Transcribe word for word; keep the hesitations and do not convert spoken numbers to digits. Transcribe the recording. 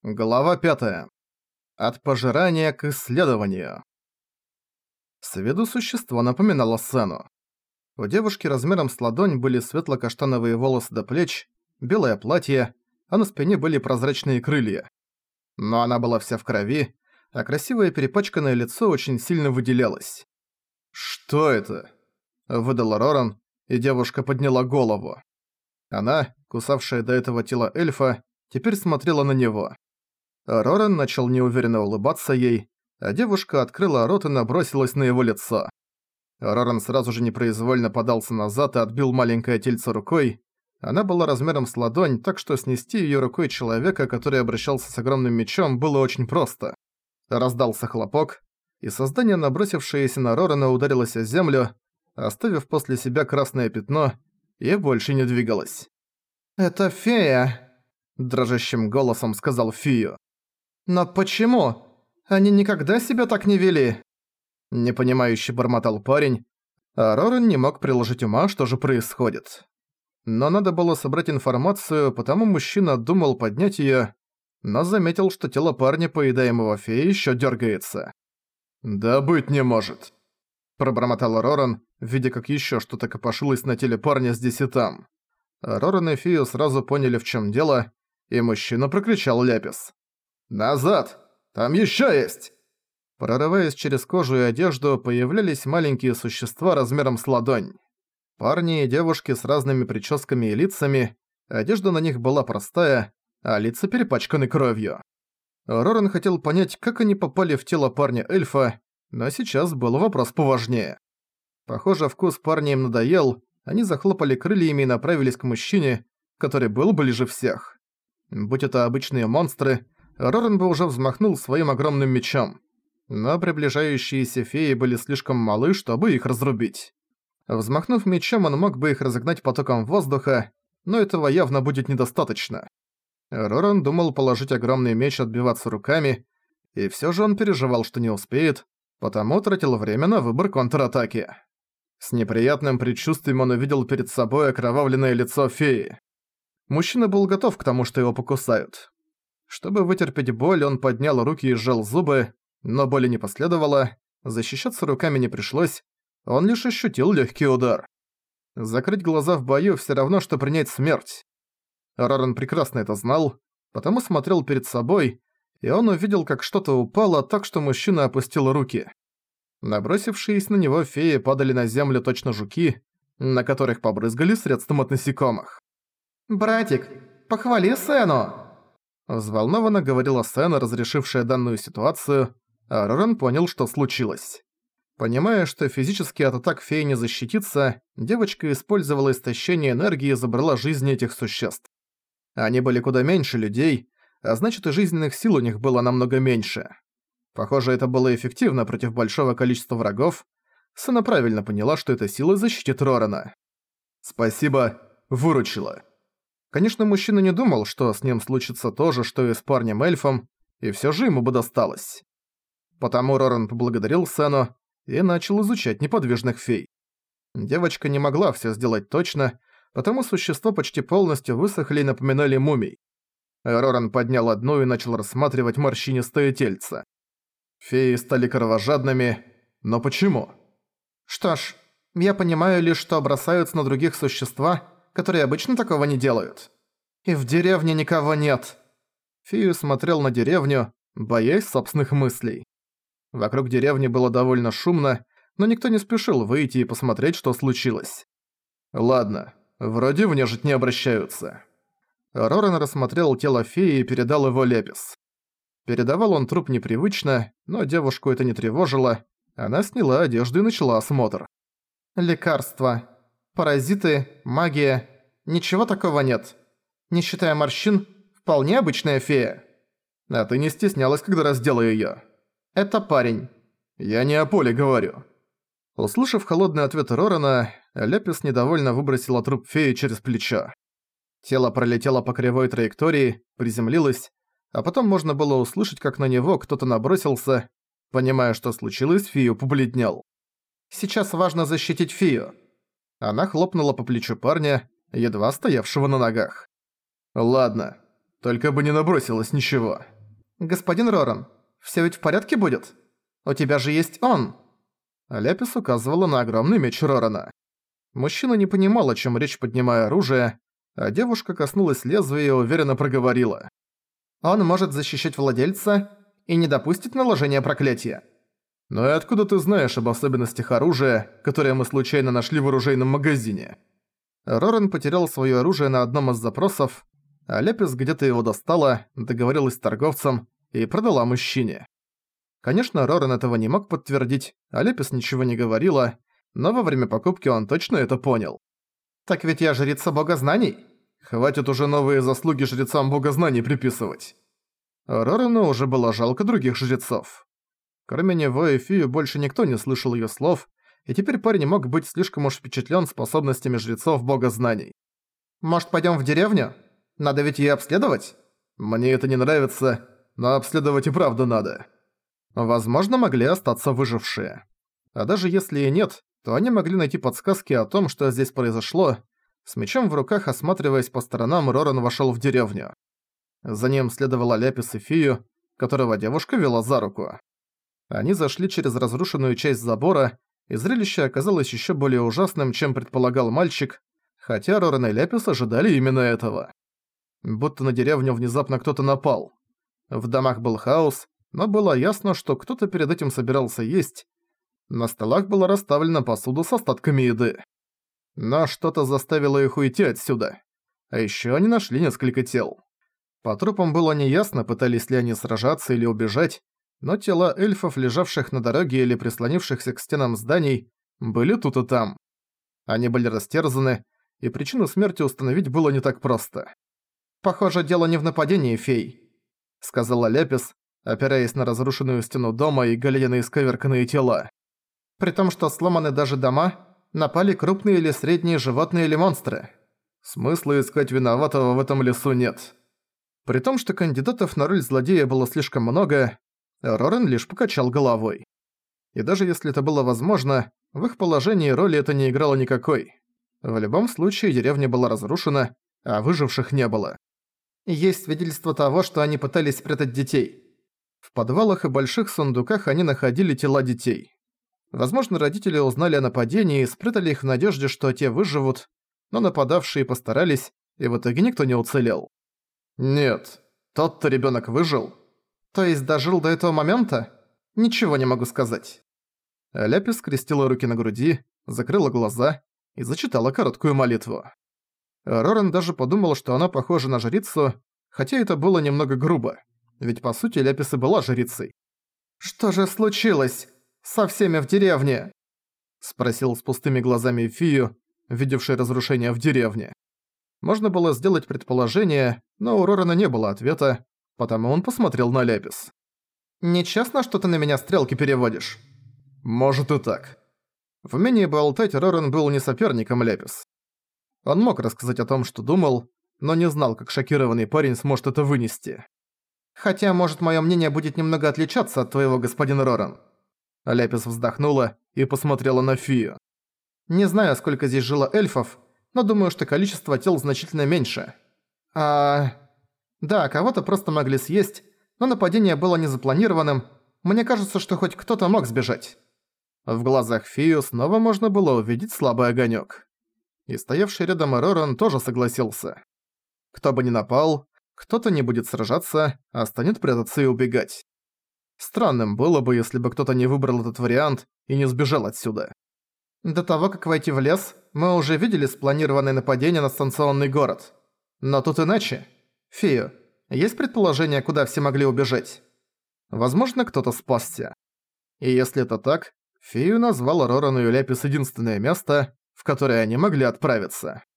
Глава пятая. От пожирания к исследованию. С виду существо напоминало сцену. У девушки размером с ладонь были светло-каштановые волосы до плеч, белое платье, а на спине были прозрачные крылья. Но она была вся в крови, а красивое перепачканное лицо очень сильно выделялось. «Что это?» – выдал Роран, и девушка подняла голову. Она, кусавшая до этого тело эльфа, теперь смотрела на него. Роран начал неуверенно улыбаться ей, а девушка открыла рот и набросилась на его лицо. Роран сразу же непроизвольно подался назад и отбил маленькое тельце рукой. Она была размером с ладонь, так что снести её рукой человека, который обращался с огромным мечом, было очень просто. Раздался хлопок, и создание, набросившееся на Рорана, ударилось о землю, оставив после себя красное пятно, и больше не двигалось. «Это фея», – дрожащим голосом сказал Фию. «Но почему? Они никогда себя так не вели?» Непонимающе бормотал парень, а Роран не мог приложить ума, что же происходит. Но надо было собрать информацию, потому мужчина думал поднять её, но заметил, что тело парня, поедаемого феей, ещё дёргается. «Да быть не может», – пробормотал Роран, видя, как ещё что-то копошилось на теле парня здесь и там. Роран и Фию сразу поняли, в чём дело, и мужчина прокричал Ляпис. «Назад! Там ещё есть!» Прорываясь через кожу и одежду, появлялись маленькие существа размером с ладонь. Парни и девушки с разными прическами и лицами, одежда на них была простая, а лица перепачканы кровью. Роран хотел понять, как они попали в тело парня-эльфа, но сейчас был вопрос поважнее. Похоже, вкус парня им надоел, они захлопали крыльями и направились к мужчине, который был ближе всех. Будь это обычные монстры, Роран бы уже взмахнул своим огромным мечом. Но приближающиеся феи были слишком малы, чтобы их разрубить. Взмахнув мечом, он мог бы их разогнать потоком воздуха, но этого явно будет недостаточно. Роран думал положить огромный меч отбиваться руками, и всё же он переживал, что не успеет, потому тратил время на выбор контратаки. С неприятным предчувствием он увидел перед собой окровавленное лицо феи. Мужчина был готов к тому, что его покусают. Чтобы вытерпеть боль, он поднял руки и сжал зубы, но боли не последовало, защищаться руками не пришлось, он лишь ощутил легкий удар. Закрыть глаза в бою все равно, что принять смерть. Роран прекрасно это знал, потому смотрел перед собой, и он увидел, как что-то упало так, что мужчина опустил руки. Набросившиеся на него феи падали на землю точно жуки, на которых побрызгали средством от насекомых. «Братик, похвали Сэну!» Взволнованно говорила Сэна, разрешившая данную ситуацию, а Роран понял, что случилось. Понимая, что физически от атак феи не защититься, девочка использовала истощение энергии и забрала жизни этих существ. Они были куда меньше людей, а значит и жизненных сил у них было намного меньше. Похоже, это было эффективно против большого количества врагов. Сэна правильно поняла, что эта сила защитит Рорана. «Спасибо, выручила». Конечно, мужчина не думал, что с ним случится то же, что и с парнем-эльфом, и всё же ему бы досталось. Потому Роран поблагодарил Сэну и начал изучать неподвижных фей. Девочка не могла всё сделать точно, потому существа почти полностью высохли и напоминали мумий. Роран поднял одну и начал рассматривать морщинистое тельце. Феи стали кровожадными, но почему? «Что ж, я понимаю лишь, что бросаются на других существа, которые обычно такого не делают. И в деревне никого нет». Фию смотрел на деревню, боясь собственных мыслей. Вокруг деревни было довольно шумно, но никто не спешил выйти и посмотреть, что случилось. «Ладно, вроде в нежить не обращаются». Роран рассмотрел тело феи и передал его Лепис. Передавал он труп непривычно, но девушку это не тревожило. Она сняла одежду и начала осмотр. «Лекарства. Паразиты, магия. Ничего такого нет. Не считая морщин, вполне обычная фея». «А ты не стеснялась, когда раздела её?» «Это парень». «Я не о Поле говорю». Услышав холодный ответ Рорана, Лепис недовольно выбросила труп феи через плечо. Тело пролетело по кривой траектории, приземлилось, а потом можно было услышать, как на него кто-то набросился. Понимая, что случилось, Фию побледнел. «Сейчас важно защитить Фию». Она хлопнула по плечу парня, едва стоявшего на ногах. «Ладно, только бы не набросилось ничего». «Господин Роран, всё ведь в порядке будет? У тебя же есть он!» Ляпис указывала на огромный меч Рорана. Мужчина не понимал, о чём речь, поднимая оружие, а девушка коснулась лезвия и уверенно проговорила. «Он может защищать владельца и не допустит наложения проклятия». «Ну и откуда ты знаешь об особенностях оружия, которое мы случайно нашли в оружейном магазине?» Роран потерял своё оружие на одном из запросов, а Ляпис где-то его достала, договорилась с торговцем и продала мужчине. Конечно, Роран этого не мог подтвердить, а Ляпис ничего не говорила, но во время покупки он точно это понял. «Так ведь я жрица богознаний? Хватит уже новые заслуги жрецам богознаний приписывать». Рорану уже было жалко других жрецов. Кроме него и Фию больше никто не слышал её слов, и теперь парень мог быть слишком уж впечатлен способностями жрецов богознаний. «Может, пойдём в деревню? Надо ведь её обследовать?» «Мне это не нравится, но обследовать и правда надо». Возможно, могли остаться выжившие. А даже если и нет, то они могли найти подсказки о том, что здесь произошло. С мечом в руках, осматриваясь по сторонам, Роран вошёл в деревню. За ним следовала Ляпис и Фию, которого девушка вела за руку. Они зашли через разрушенную часть забора, и зрелище оказалось ещё более ужасным, чем предполагал мальчик, хотя Роран и Ляпис ожидали именно этого. Будто на деревню внезапно кто-то напал. В домах был хаос, но было ясно, что кто-то перед этим собирался есть. На столах была расставлена посуда с остатками еды. Но что-то заставило их уйти отсюда. А ещё они нашли несколько тел. По трупам было неясно, пытались ли они сражаться или убежать, но тела эльфов, лежавших на дороге или прислонившихся к стенам зданий, были тут и там. Они были растерзаны, и причину смерти установить было не так просто. «Похоже, дело не в нападении фей», — сказала Ляпис, опираясь на разрушенную стену дома и глядя на исковерканные тела. «При том, что сломаны даже дома, напали крупные или средние животные или монстры. Смысла искать виноватого в этом лесу нет». При том, что кандидатов на роль злодея было слишком много, Роран лишь покачал головой. И даже если это было возможно, в их положении роли это не играло никакой. В любом случае деревня была разрушена, а выживших не было. Есть свидетельство того, что они пытались спрятать детей. В подвалах и больших сундуках они находили тела детей. Возможно, родители узнали о нападении и спрятали их в надежде, что те выживут, но нападавшие постарались, и в итоге никто не уцелел. Нет, тот-то ребёнок выжил. То есть дожил до этого момента? Ничего не могу сказать. Ляпис скрестила руки на груди, закрыла глаза и зачитала короткую молитву. Роран даже подумал, что она похожа на жрицу, хотя это было немного грубо, ведь по сути Ляпис и была жрицей. «Что же случилось со всеми в деревне?» — спросил с пустыми глазами Фию, видевший разрушение в деревне. Можно было сделать предположение, но у Рорана не было ответа, потому он посмотрел на Ляпис. «Нечестно, что ты на меня стрелки переводишь?» «Может и так». В умении болтать Роран был не соперником Ляпис. Он мог рассказать о том, что думал, но не знал, как шокированный парень сможет это вынести. «Хотя, может, моё мнение будет немного отличаться от твоего, господин Роран». Ляпис вздохнула и посмотрела на Фию. «Не знаю, сколько здесь жило эльфов, но думаю, что количество тел значительно меньше. А... Да, кого-то просто могли съесть, но нападение было незапланированным. Мне кажется, что хоть кто-то мог сбежать». В глазах Фию снова можно было увидеть слабый огонёк. И стоявший рядом Роран тоже согласился. Кто бы ни напал, кто-то не будет сражаться, а станет прятаться и убегать. Странным было бы, если бы кто-то не выбрал этот вариант и не сбежал отсюда. До того, как войти в лес, мы уже видели спланированное нападение на станционный город. Но тут иначе. Фию, есть предположение, куда все могли убежать? Возможно, кто-то спасся. И если это так, Фию назвал Рорану и Ляпис единственное место, в которое они могли отправиться.